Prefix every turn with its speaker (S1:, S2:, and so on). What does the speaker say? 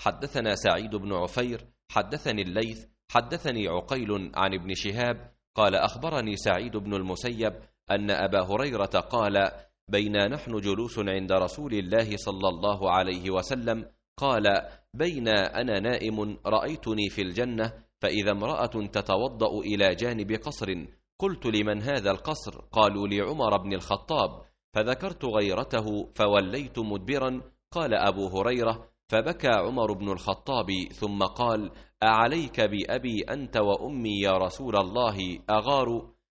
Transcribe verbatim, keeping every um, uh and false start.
S1: حدثنا سعيد بن عفير حدثني الليث حدثني عقيل عن ابن شهاب قال أخبرني سعيد بن المسيب أن أبا هريرة قال بينا نحن جلوس عند رسول الله صلى الله عليه وسلم قال بينا أنا نائم رأيتني في الجنة فإذا امرأة تتوضأ إلى جانب قصر قلت لمن هذا القصر؟ قالوا لعمر بن الخطاب، فذكرت غيرته فوليت مدبرا. قال أبو هريرة فبكى عمر بن الخطاب ثم قال أعليك بأبي أنت وأمي يا رسول الله أغار؟